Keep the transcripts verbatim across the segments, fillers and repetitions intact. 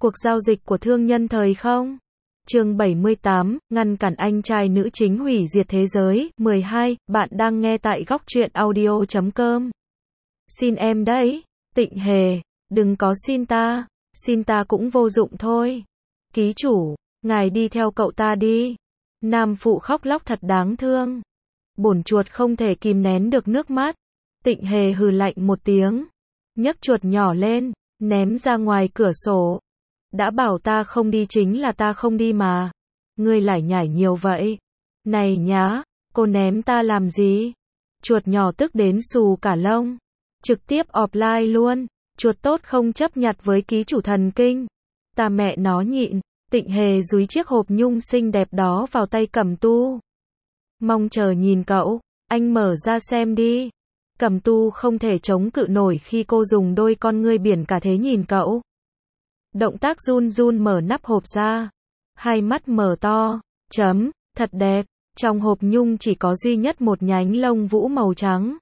Cuộc giao dịch của thương nhân thời không? Chương bảy mươi tám, ngăn cản anh trai nữ chính hủy diệt thế giới. mười hai, bạn đang nghe tại góc truyện audio chấm com. Xin em đấy, Tịnh Hề, đừng có xin ta, xin ta cũng vô dụng thôi. Ký chủ, ngài đi theo cậu ta đi. Nam phụ khóc lóc thật đáng thương. Bổn chuột không thể kìm nén được nước mắt. Tịnh Hề hừ lạnh một tiếng, nhấc chuột nhỏ lên, ném ra ngoài cửa sổ. Đã bảo ta không đi chính là ta không đi mà. Ngươi lải nhải nhiều vậy. Này nhá, cô ném ta làm gì? Chuột nhỏ tức đến xù cả lông. Trực tiếp offline luôn. Chuột tốt không chấp nhặt với ký chủ thần kinh. Ta mẹ nó nhịn. Tịnh Hề dúi chiếc hộp nhung xinh đẹp đó vào tay Cẩm Tu. Mong chờ nhìn cậu, anh mở ra xem đi. Cẩm Tu không thể chống cự nổi khi cô dùng đôi con ngươi biển cả thế nhìn cậu. Động tác run run mở nắp hộp ra. Hai mắt mở to. Chấm, thật đẹp. Trong hộp nhung chỉ có duy nhất một nhánh lông vũ màu trắng.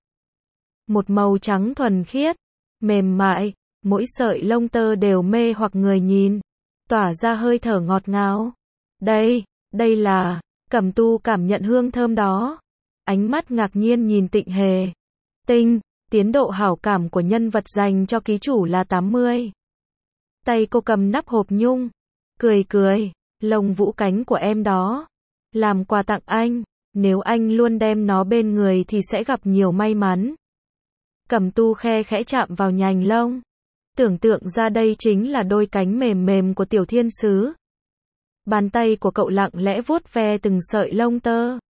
Một màu trắng thuần khiết, mềm mại, mỗi sợi lông tơ đều mê hoặc người nhìn, tỏa ra hơi thở ngọt ngào. Đây, đây là, Cẩm Tu cảm nhận hương thơm đó. Ánh mắt ngạc nhiên nhìn Tịnh Hề. Tinh, tiến độ hảo cảm của nhân vật dành cho ký chủ là tám mươi. Tay cô cầm nắp hộp nhung, cười cười, lông vũ cánh của em đó, làm quà tặng anh, nếu anh luôn đem nó bên người thì sẽ gặp nhiều may mắn. Cẩm Tu khe khẽ chạm vào nhành lông, tưởng tượng ra đây chính là đôi cánh mềm mềm của tiểu thiên sứ. Bàn tay của cậu lặng lẽ vuốt ve từng sợi lông tơ.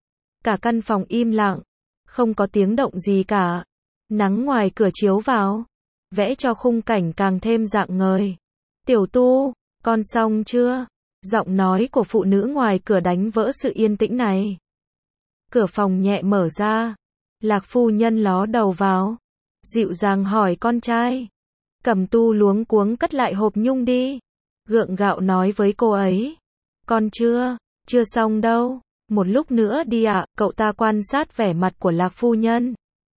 Cả căn phòng im lặng, không có tiếng động gì cả. Nắng ngoài cửa chiếu vào, vẽ cho khung cảnh càng thêm rạng ngời. Tiểu Tu, con xong chưa? Giọng nói của phụ nữ ngoài cửa đánh vỡ sự yên tĩnh này. Cửa phòng nhẹ mở ra. Lạc phu nhân ló đầu vào, dịu dàng hỏi con trai. Cẩm Tu luống cuống cất lại hộp nhung đi. Gượng gạo nói với cô ấy. Con chưa, chưa xong đâu. Một lúc nữa đi ạ. Cậu ta quan sát vẻ mặt của Lạc phu nhân.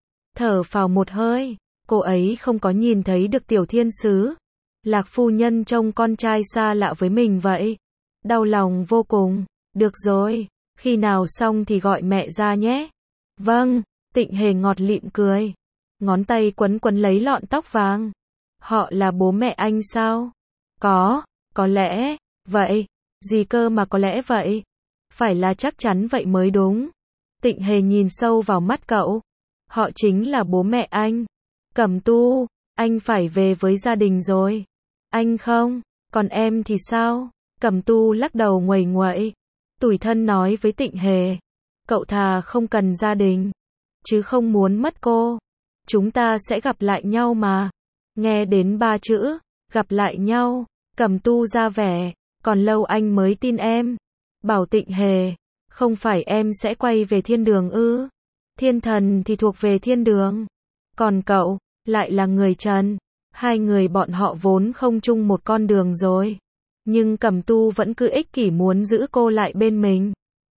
Thở phào một hơi. Cô ấy không có nhìn thấy được tiểu thiên sứ. Lạc phu nhân trông con trai xa lạ với mình vậy. Đau lòng vô cùng. Được rồi, khi nào xong thì gọi mẹ ra nhé. Vâng, Tịnh Hề ngọt lịm cười. Ngón tay quấn quấn lấy lọn tóc vàng. Họ là bố mẹ anh sao? Có, có lẽ, vậy. Gì cơ mà có lẽ vậy? Phải là chắc chắn vậy mới đúng. Tịnh Hề nhìn sâu vào mắt cậu. Họ chính là bố mẹ anh. Cẩm Tu, anh phải về với gia đình rồi. Anh không, còn em thì sao? Cẩm Tu lắc đầu nguầy nguậy. Tủi thân nói với Tịnh Hề. Cậu thà không cần gia đình, chứ không muốn mất cô. Chúng ta sẽ gặp lại nhau mà. Nghe đến ba chữ, gặp lại nhau, Cẩm Tu ra vẻ, còn lâu anh mới tin em. Bảo Tịnh Hề, không phải em sẽ quay về thiên đường ư? Thiên thần thì thuộc về thiên đường. Còn cậu, lại là người trần. Hai người bọn họ vốn không chung một con đường rồi. Nhưng Cẩm Tu vẫn cứ ích kỷ muốn giữ cô lại bên mình.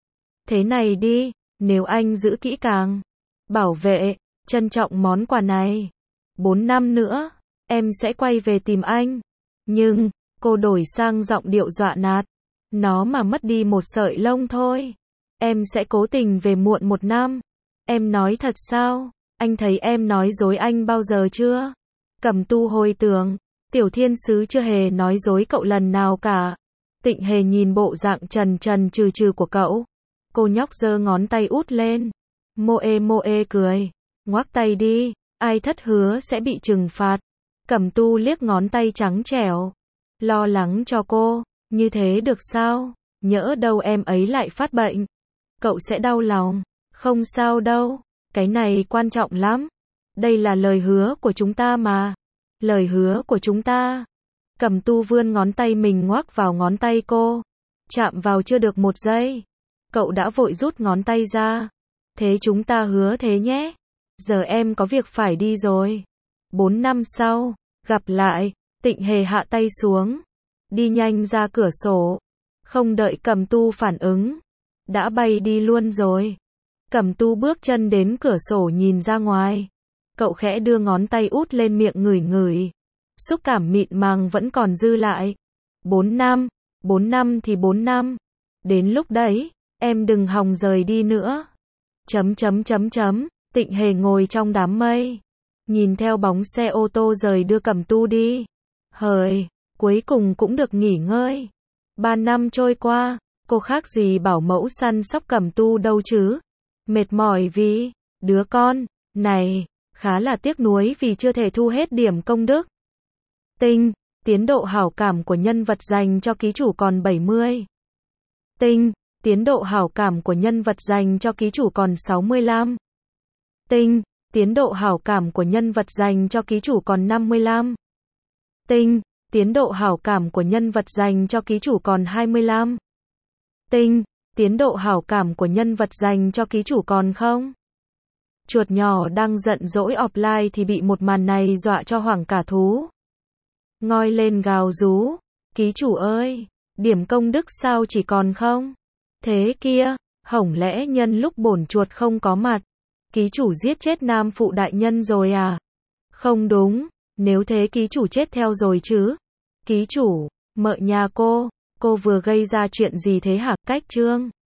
Thế này đi, nếu anh giữ kỹ càng, bảo vệ, trân trọng món quà này. Bốn năm nữa, em sẽ quay về tìm anh. Nhưng, cô đổi sang giọng điệu dọa nạt. Nó mà mất đi một sợi lông thôi. Em sẽ cố tình về muộn một năm. Em nói thật sao? Anh thấy em nói dối anh bao giờ chưa? Cẩm Tu hồi tưởng. Tiểu thiên sứ chưa hề nói dối cậu lần nào cả. Tịnh Hề nhìn bộ dạng trần trần trừ trừ của cậu. Cô nhóc giơ ngón tay út lên. Mô ê mô ê cười. Ngoác tay đi, ai thất hứa sẽ bị trừng phạt. Cẩm Tu liếc ngón tay trắng trẻo. Lo lắng cho cô, như thế được sao? Nhỡ đâu em ấy lại phát bệnh. Cậu sẽ đau lòng. Không sao đâu, cái này quan trọng lắm. Đây là lời hứa của chúng ta mà. Lời hứa của chúng ta. Cẩm Tu vươn ngón tay mình ngoắc vào ngón tay cô. Chạm vào chưa được một giây. Cậu đã vội rút ngón tay ra. Thế chúng ta hứa thế nhé. Giờ em có việc phải đi rồi. Bốn năm sau, gặp lại. Tịnh Hề hạ tay xuống. Đi nhanh ra cửa sổ. Không đợi Cẩm Tu phản ứng. Đã bay đi luôn rồi. Cẩm Tu bước chân đến cửa sổ nhìn ra ngoài. Cậu khẽ đưa ngón tay út lên miệng ngửi ngửi. Xúc cảm mịn màng vẫn còn dư lại. bốn năm, bốn năm thì bốn năm. Đến lúc đấy, em đừng hòng rời đi nữa. Chấm chấm chấm chấm, Tịnh Hề ngồi trong đám mây, nhìn theo bóng xe ô tô rời đưa Cẩm Tu đi. Hời, cuối cùng cũng được nghỉ ngơi. Ba năm trôi qua, cô khác gì bảo mẫu săn sóc Cẩm Tu đâu chứ. Mệt mỏi vì đứa con này, khá là tiếc nuối vì chưa thể thu hết điểm công đức. Tinh, tiến độ hảo cảm của nhân vật dành cho ký chủ còn bảy mươi. Tinh, tiến độ hảo cảm của nhân vật dành cho ký chủ còn sáu mươi lăm. Tinh, tiến độ hảo cảm của nhân vật dành cho ký chủ còn năm mươi lăm. Tinh, tiến độ hảo cảm của nhân vật dành cho ký chủ còn hai mươi lăm. Tinh, tiến độ hảo cảm của nhân vật dành cho ký chủ còn không. Chuột nhỏ đang giận dỗi offline thì bị một màn này dọa cho hoảng cả thú. Ngoi lên gào rú, ký chủ ơi, điểm công đức sao chỉ còn không? Thế kia, hổng lẽ nhân lúc bổn chuột không có mặt, ký chủ giết chết nam phụ đại nhân rồi à? Không đúng, nếu thế ký chủ chết theo rồi chứ. Ký chủ, mợ nhà cô, cô vừa gây ra chuyện gì thế hả? Cách chương